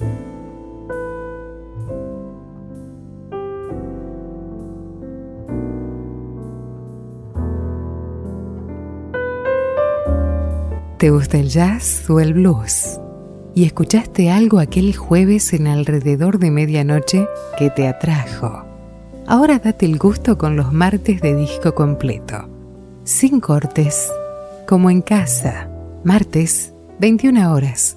¿Te gusta el jazz o el blues? ¿Y escuchaste algo aquel jueves en alrededor de medianoche que te atrajo? Ahora date el gusto con los martes de disco completo. Sin cortes, como en casa. Martes, 21 horas.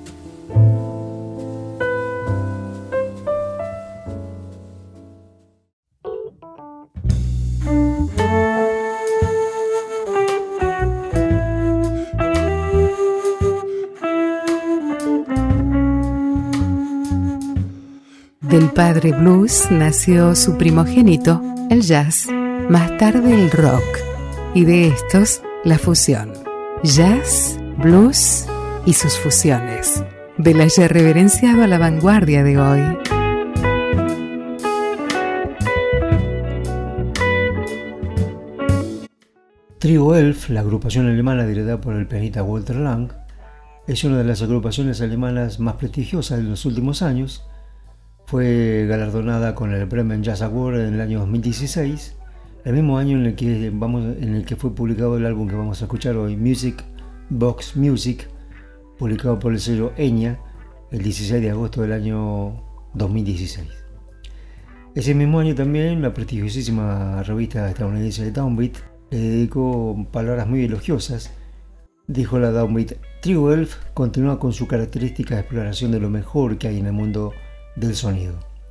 Del padre blues nació su primogénito, el jazz, más tarde el rock, y de estos, la fusión. Jazz, blues y sus fusiones. Del ayer reverenciado a la vanguardia de hoy. Trio Elf, la agrupación alemana liderada por el pianista Walter Lang, es una de las agrupaciones alemanas más prestigiosas de los últimos años. Fue galardonada con el Bremen Jazz Award en el año 2016, el mismo año en el que fue publicado el álbum que vamos a escuchar hoy, Music Box Music, publicado por el sello Enya el 16 de agosto del año 2016. Ese mismo año también la prestigiosísima revista estadounidense Downbeat le dedicó palabras muy elogiosas. Dijo la Downbeat: Trio Elf continúa con su característica exploración de lo mejor que hay en el mundo del sonido.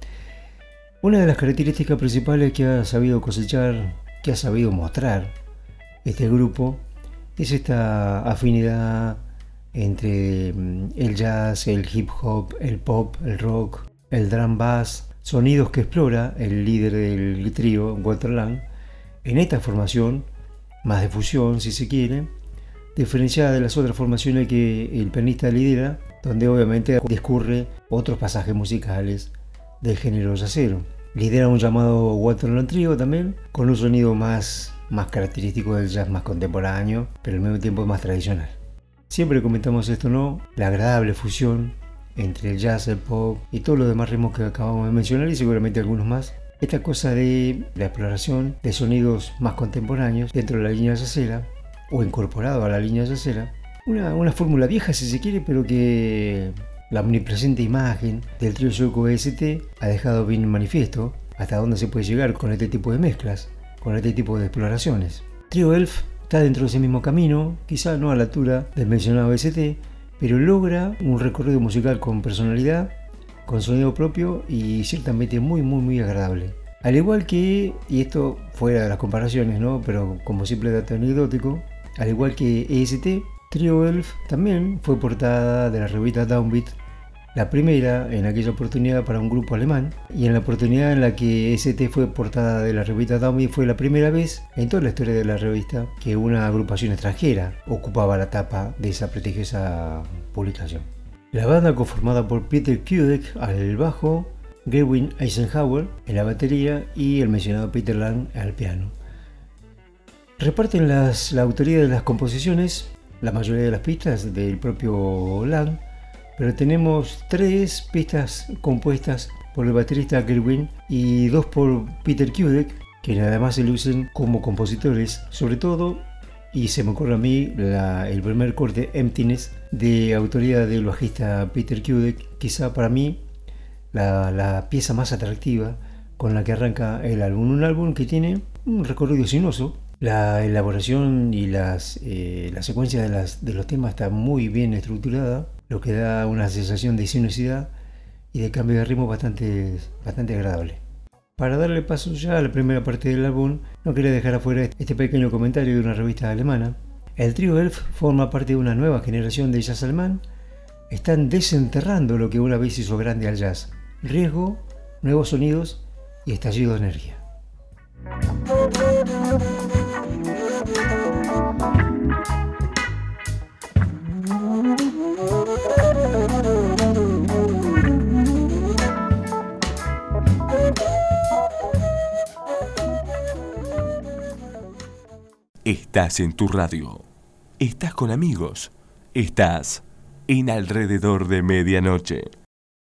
Una de las características principales que ha sabido cosechar, que ha sabido mostrar este grupo, es esta afinidad entre el jazz, el hip hop, el pop, el rock, el drum bass, sonidos que explora el líder del trío, Walter Lang, en esta formación, más de fusión si se quiere, diferenciada de las otras formaciones que el pianista lidera, donde obviamente discurre otros pasajes musicales del género jazzero. Lidera un llamado Walter Lang Trio también, con un sonido más característico del jazz más contemporáneo, pero al mismo tiempo más tradicional. Siempre comentamos esto, ¿no? La agradable fusión entre el jazz, el pop y todos los demás ritmos que acabamos de mencionar, y seguramente algunos más. Esta cosa de la exploración de sonidos más contemporáneos dentro de la línea jazzera, o incorporado a la línea jazzera, una fórmula vieja si se quiere, pero que la omnipresente imagen del trío sueco EST ha dejado bien manifiesto hasta dónde se puede llegar con este tipo de mezclas, con este tipo de exploraciones. Trio Elf está dentro de ese mismo camino, quizá no a la altura del mencionado EST, pero logra un recorrido musical con personalidad, con sonido propio y ciertamente muy agradable. Al igual que, y esto fuera de las comparaciones, ¿no?, pero como simple dato anecdótico, al igual que EST, Trio Elf también fue portada de la revista Downbeat, la primera en aquella oportunidad para un grupo alemán, y en la oportunidad en la que EST fue portada de la revista Downbeat fue la primera vez en toda la historia de la revista que una agrupación extranjera ocupaba la tapa de esa prestigiosa publicación. La banda, conformada por Peter Kudek al bajo, Gerwin Eisenhower en la batería y el mencionado Peter Lang al piano, reparten la autoría de las composiciones, la mayoría de las pistas del propio Lang, pero tenemos 3 pistas compuestas por el baterista Gerwin y 2 por Peter Kudek, que además se lucen como compositores, sobre todo, y se me ocurre a mí el primer corte, Emptiness, de autoría del bajista Peter Kudek, quizá para mí la pieza más atractiva con la que arranca el álbum, un álbum que tiene un recorrido sinuoso. La elaboración y la secuencia de los temas está muy bien estructurada, lo que da una sensación de sinuosidad y de cambio de ritmo bastante agradable. Para darle paso ya a la primera parte del álbum, no quería dejar afuera este pequeño comentario de una revista alemana. El Trio Elf forma parte de una nueva generación de jazz alemán. Están desenterrando lo que una vez hizo grande al jazz: riesgo, nuevos sonidos y estallido de energía. Estás en tu radio. Estás con amigos. Estás en Alrededor de Medianoche.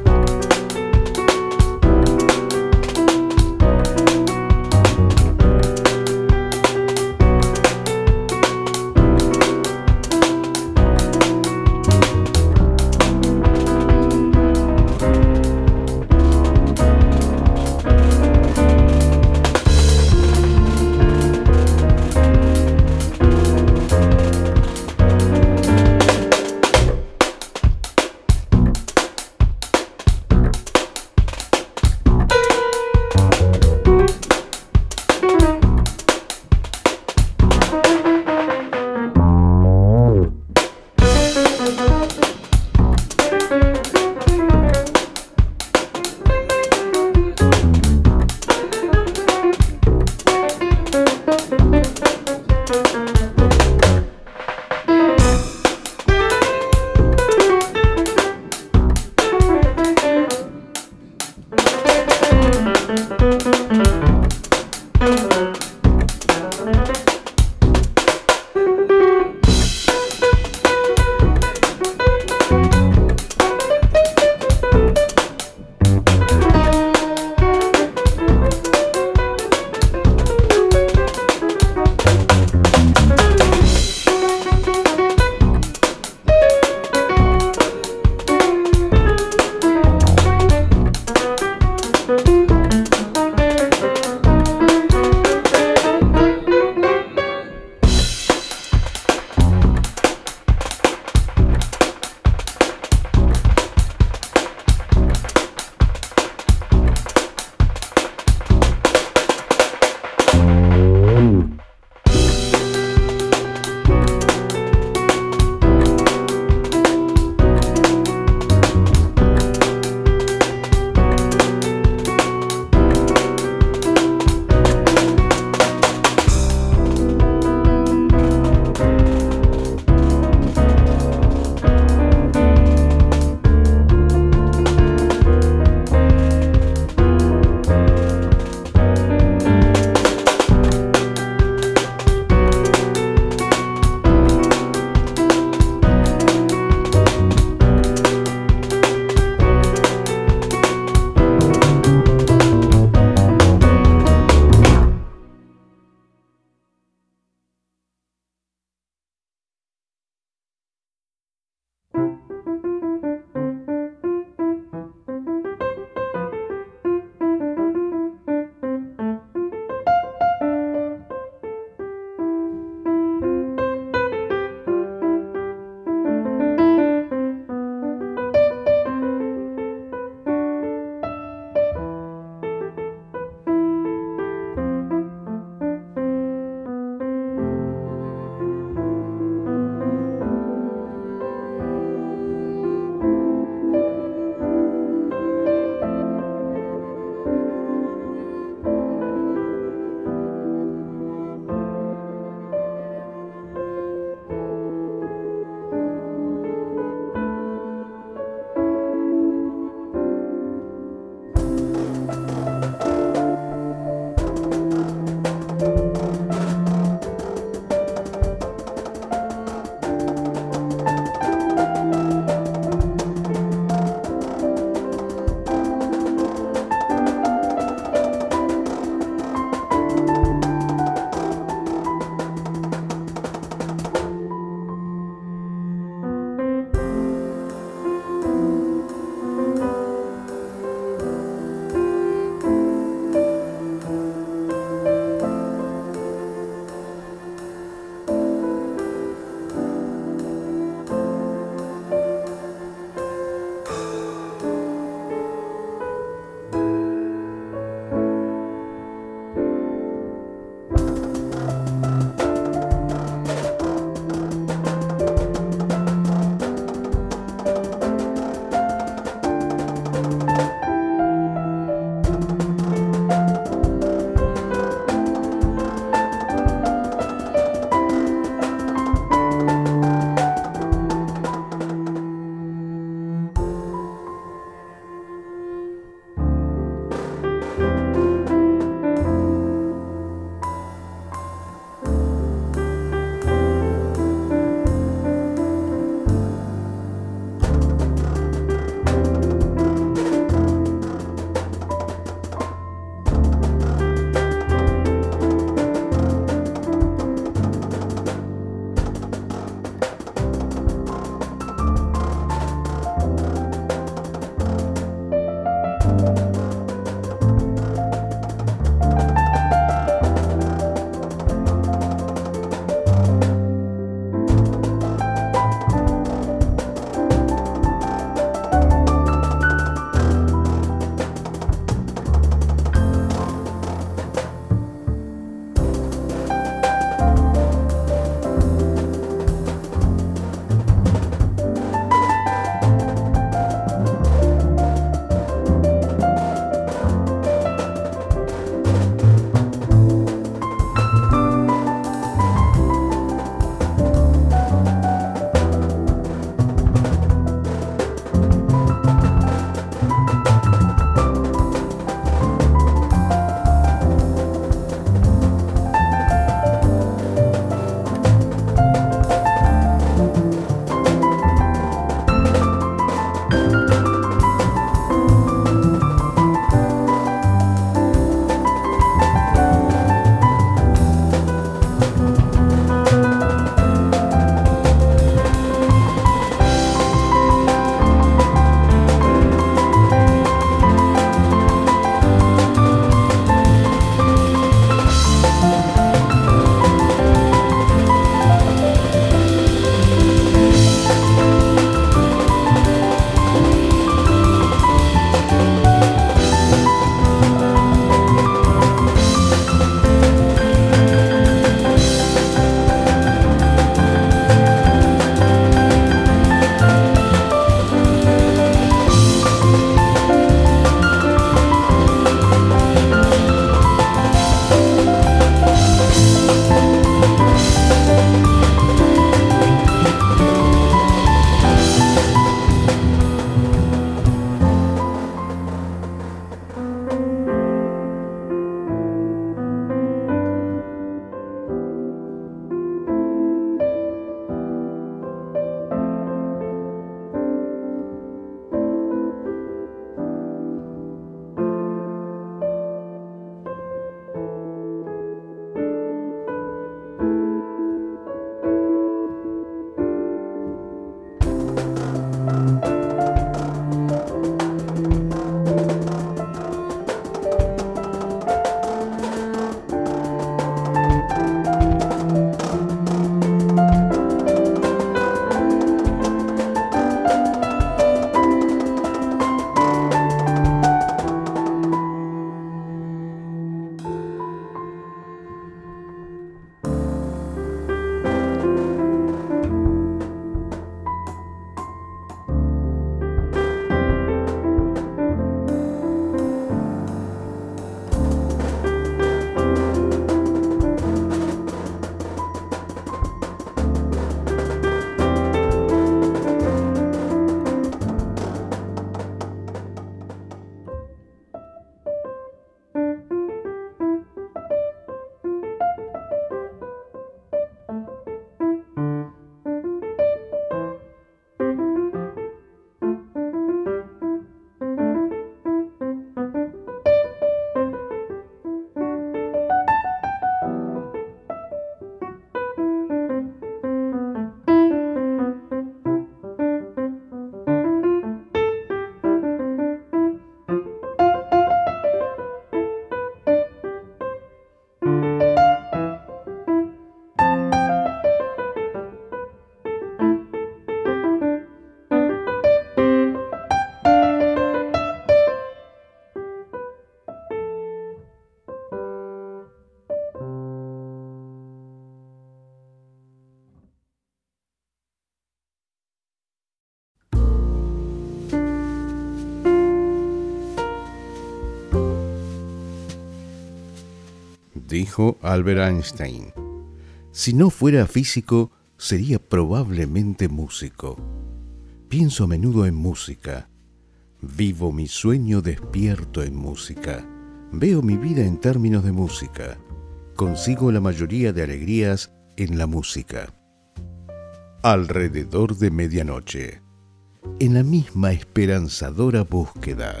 Dijo Albert Einstein: si no fuera físico, sería probablemente músico. Pienso a menudo en música. Vivo mi sueño despierto en música. Veo mi vida en términos de música. Consigo la mayoría de alegrías en la música. Alrededor de medianoche. En la misma esperanzadora búsqueda.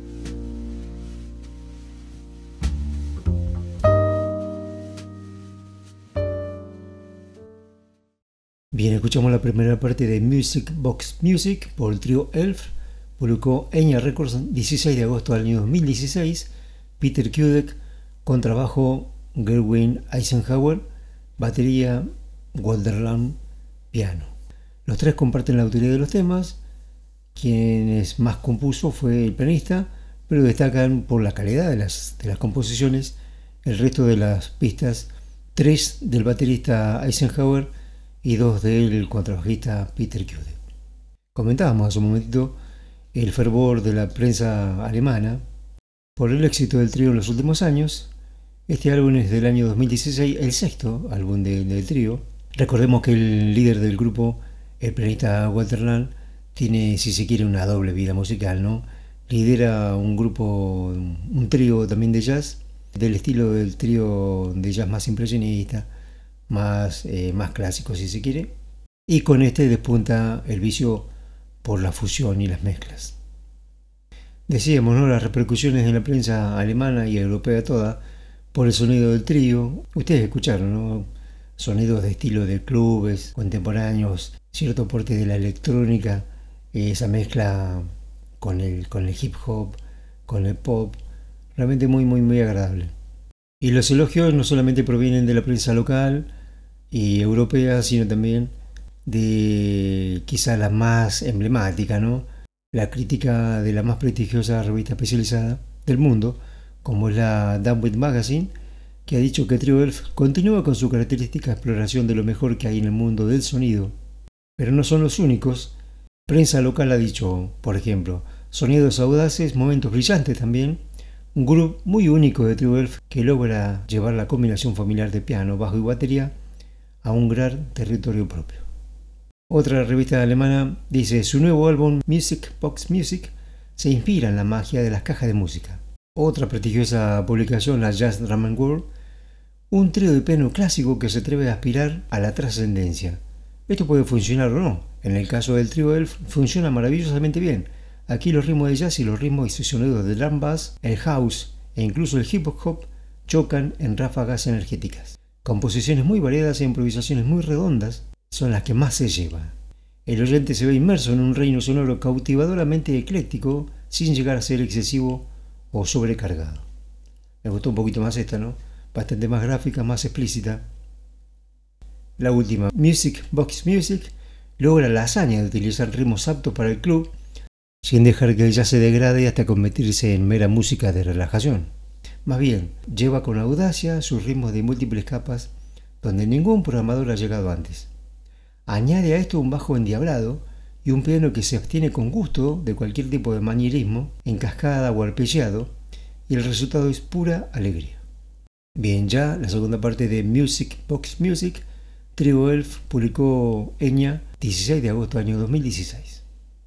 Bien, escuchamos la primera parte de Music Box Music por el trío Elf. Publicó Enya Records 16 de agosto del año 2016. Peter Kudek, contrabajo Gerwin Eisenhower, batería Walter Lang, piano. Los tres comparten la autoría de los temas. Quienes más compuso fue el pianista, pero destacan por la calidad de las composiciones el resto de las pistas, 3 del baterista Eisenhower y 2 del contrabajista Peter Kudek. Comentábamos hace un momentito el fervor de la prensa alemana por el éxito del trío en los últimos años. Este álbum es del año 2016, el sexto álbum del trío. Recordemos que el líder del grupo, el pianista Walter Lang, tiene, si se quiere, una doble vida musical, ¿no? Lidera un grupo, un trío también de jazz, del estilo del trío de jazz más impresionista, más clásico, si se quiere. Y con este despunta el vicio por la fusión y las mezclas. Decíamos, ¿no?, las repercusiones en la prensa alemana y europea toda por el sonido del trío. Ustedes escucharon, ¿no? Sonidos de estilo de clubes contemporáneos, cierto porte de la electrónica, esa mezcla con el hip hop, con el pop, realmente muy agradable. Y los elogios no solamente provienen de la prensa local y europea, sino también de quizá la más emblemática, ¿no? La crítica de la más prestigiosa revista especializada del mundo, como es la Downbeat Magazine, que ha dicho que Trio Elf continúa con su característica exploración de lo mejor que hay en el mundo del sonido. Pero no son los únicos. Prensa local ha dicho, por ejemplo, sonidos audaces, momentos brillantes también, un groove muy único de Trio Elf que logra llevar la combinación familiar de piano, bajo y batería a un gran territorio propio. Otra revista alemana dice: su nuevo álbum Music Box Music se inspira en la magia de las cajas de música. Otra prestigiosa publicación, la Jazz Drum and World, un trío de piano clásico que se atreve a aspirar a la trascendencia. Esto puede funcionar o no. En el caso del trío Elf funciona maravillosamente bien. Aquí los ritmos de jazz y los ritmos y sonidos de drum bass, el house e incluso el hip hop chocan en ráfagas energéticas. Composiciones muy variadas e improvisaciones muy redondas son las que más se llevan. El oyente se ve inmerso en un reino sonoro cautivadoramente ecléctico sin llegar a ser excesivo o sobrecargado. Me gustó un poquito más esta, ¿no? Bastante más gráfica, más explícita. La última, Music Box Music, logra la hazaña de utilizar ritmos aptos para el club sin dejar que el jazz se degrade hasta convertirse en mera música de relajación. Más bien, lleva con audacia sus ritmos de múltiples capas donde ningún programador ha llegado antes. Añade a esto un bajo endiablado y un piano que se abstiene con gusto de cualquier tipo de manierismo, en cascada o arpegiado, y el resultado es pura alegría. Bien, ya la segunda parte de Music Box Music, Trio Elf publicó Enya 16 de agosto del año 2016.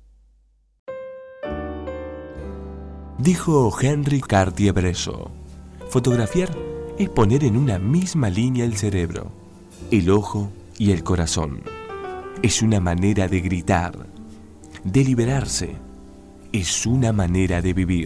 Dijo Henry Cartier-Bresson: fotografiar es poner en una misma línea el cerebro, el ojo y el corazón. Es una manera de gritar, de liberarse. Es una manera de vivir.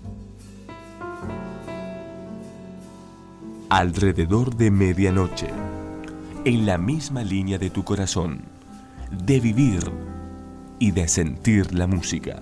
Alrededor de medianoche, en la misma línea de tu corazón, de vivir y de sentir la música.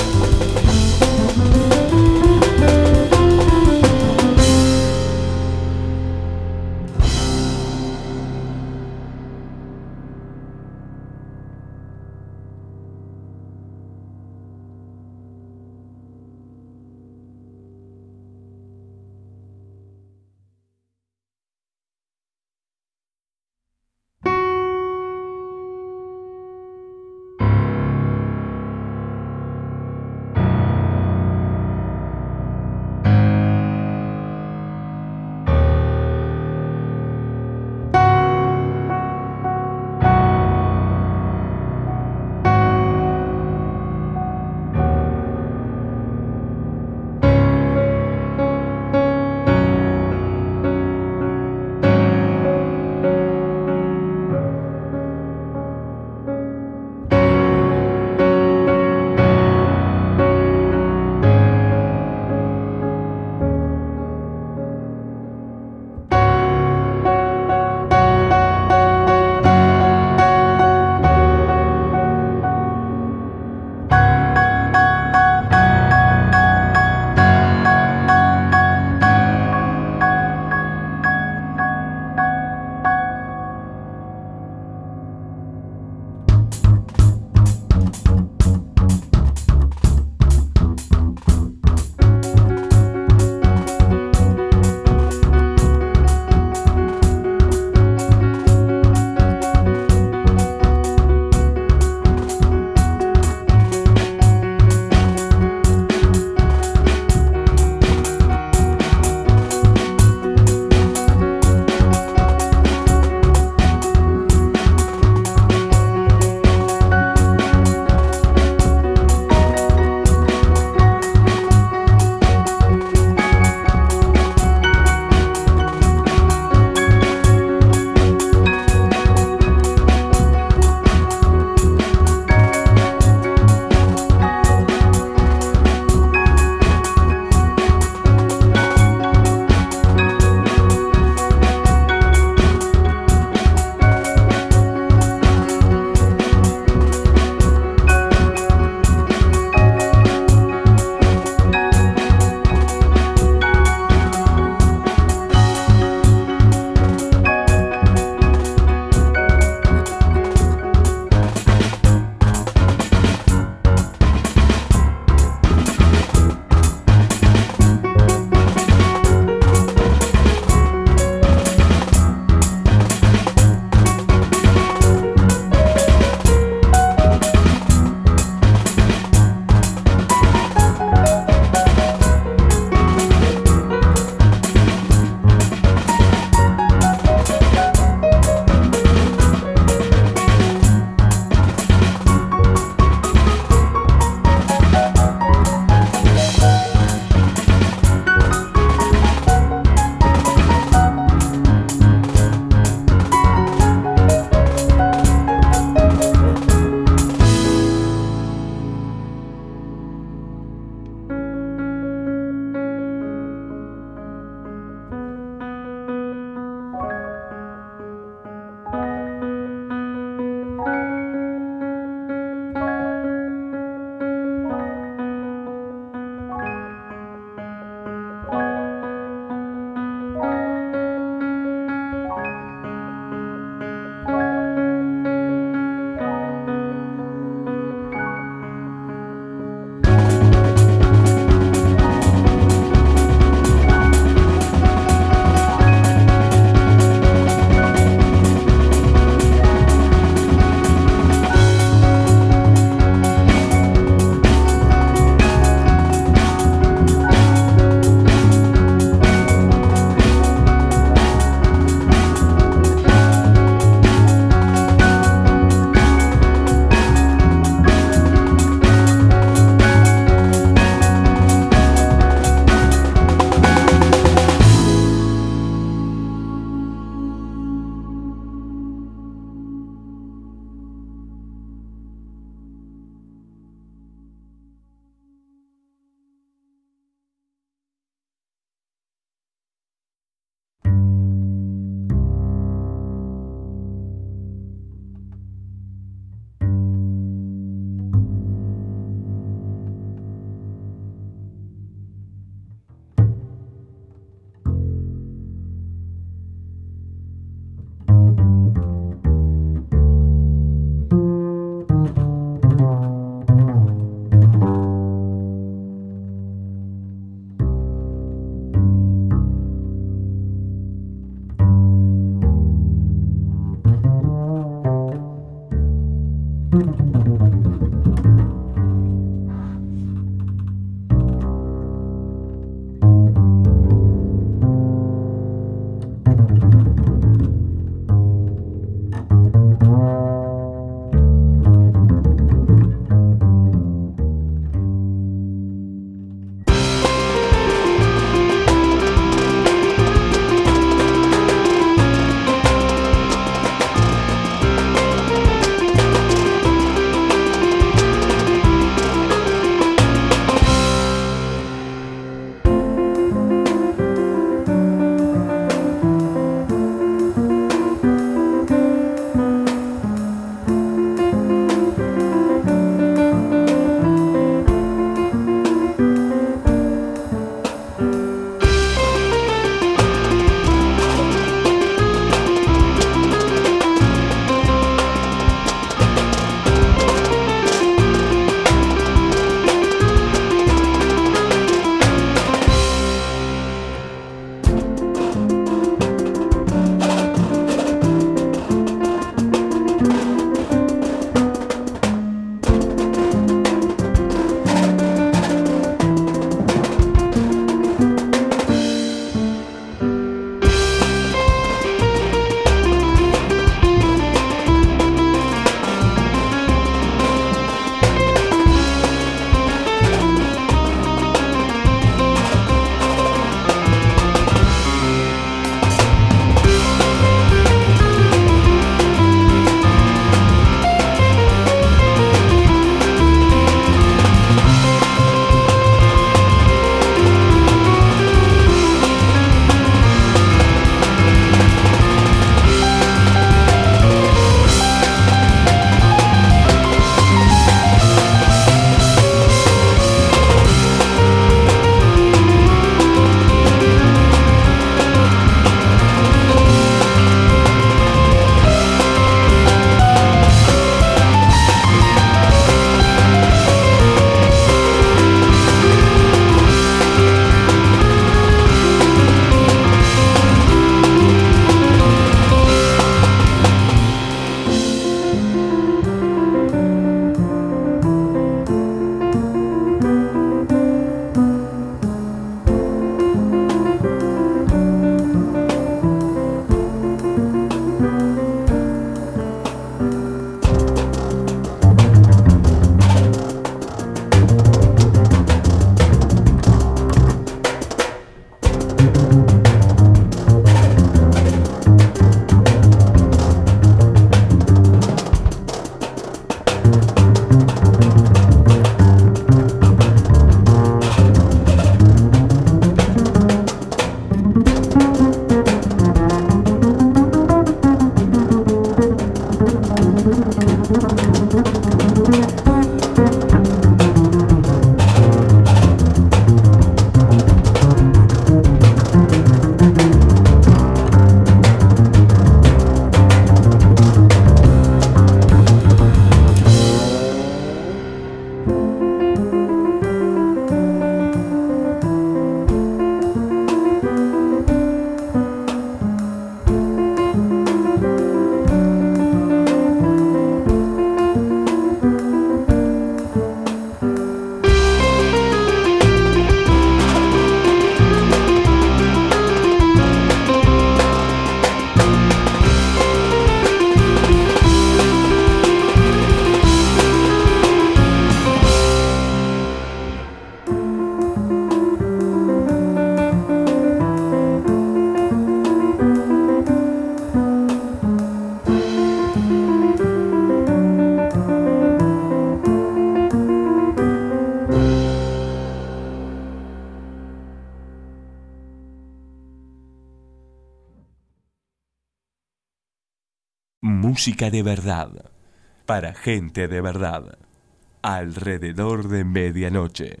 música de verdad, para gente de verdad, alrededor de medianoche.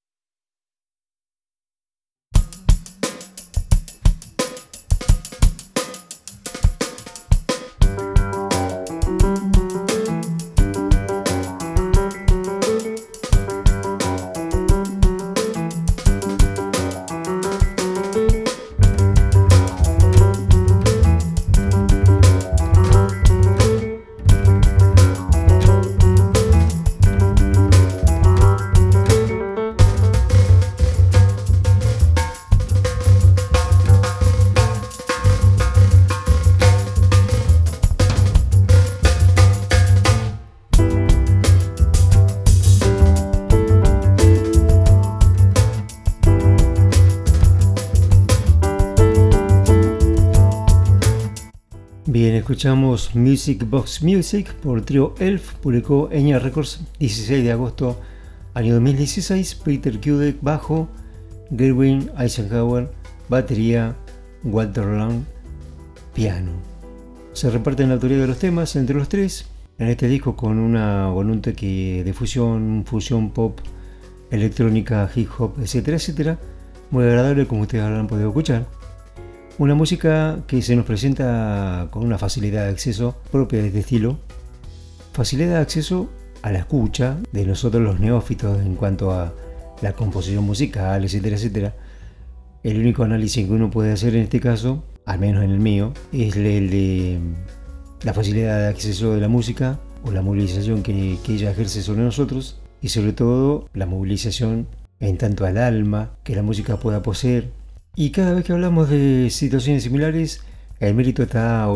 Bien, escuchamos Music Box Music por Trio Elf, publicó Enya Records 16 de agosto año 2016, Peter Kudek bajo, Gerwin Eisenhower batería, Walter Lang piano. Se reparten la autoría de los temas entre los tres en este disco con un toque de fusión pop, electrónica, hip hop, etcétera, etcétera, muy agradable como ustedes habrán podido escuchar. Una música que se nos presenta con una facilidad de acceso propia de este estilo, facilidad de acceso a la escucha de nosotros los neófitos en cuanto a la composición musical, etcétera, etcétera. El único análisis que uno puede hacer en este caso, al menos en el mío, es el de la facilidad de acceso de la música o la movilización que ella ejerce sobre nosotros y sobre todo la movilización en tanto al alma que la música pueda poseer. Y cada vez que hablamos de situaciones similares, el mérito está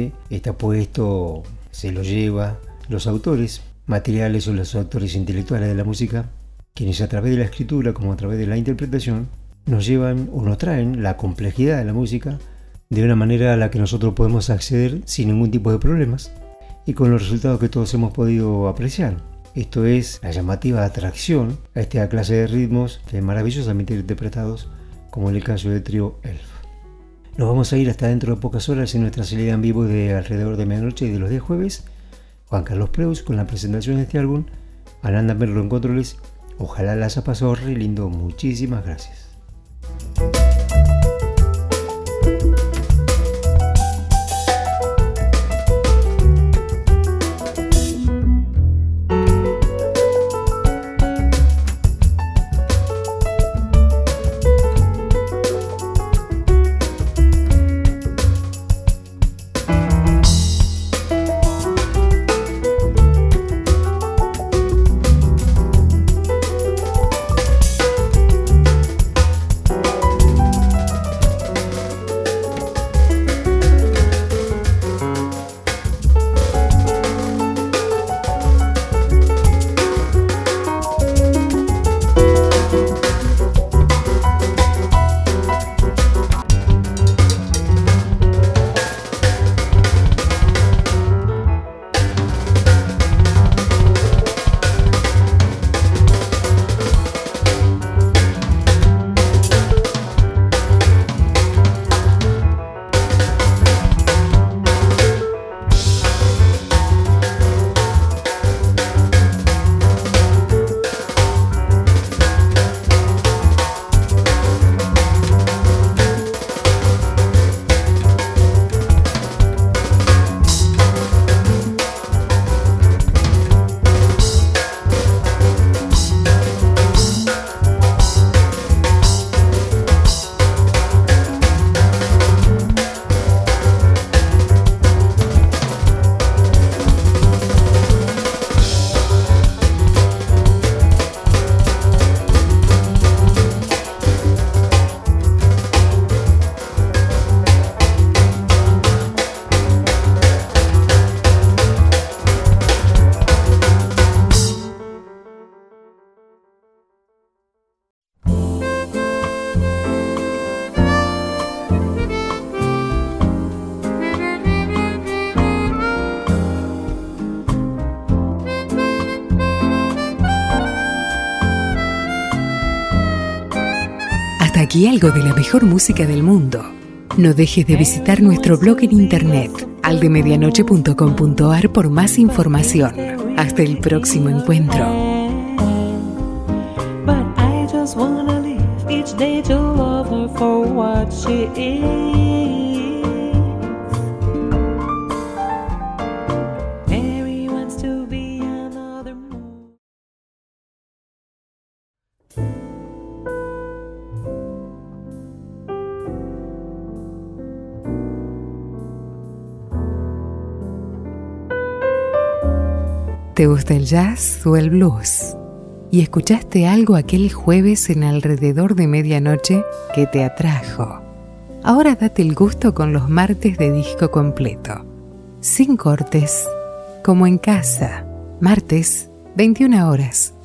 puesto, se lo lleva los autores materiales o los autores intelectuales de la música, quienes a través de la escritura como a través de la interpretación nos llevan o nos traen la complejidad de la música de una manera a la que nosotros podemos acceder sin ningún tipo de problemas y con los resultados que todos hemos podido apreciar. Esto es la llamativa atracción a esta clase de ritmos maravillosamente interpretados, como en el caso del Trio Elf. Nos vamos a ir hasta dentro de pocas horas en nuestra salida en vivo de alrededor de medianoche y de los días jueves. Juan Carlos Preus con la presentación de este álbum, Ananda Merlo en controles. Ojalá las haya pasado re lindo. Muchísimas gracias. Aquí algo de la mejor música del mundo. No dejes de visitar nuestro blog en internet aldemedianoche.com.ar por más información. Hasta el próximo encuentro. But I just wanna live each day to love her for what she is. Mary wants to be another moon. ¿Te gusta el jazz o el blues? ¿Y escuchaste algo aquel jueves en alrededor de medianoche que te atrajo? Ahora date el gusto con los martes de disco completo. Sin cortes, como en casa. Martes, 21 horas.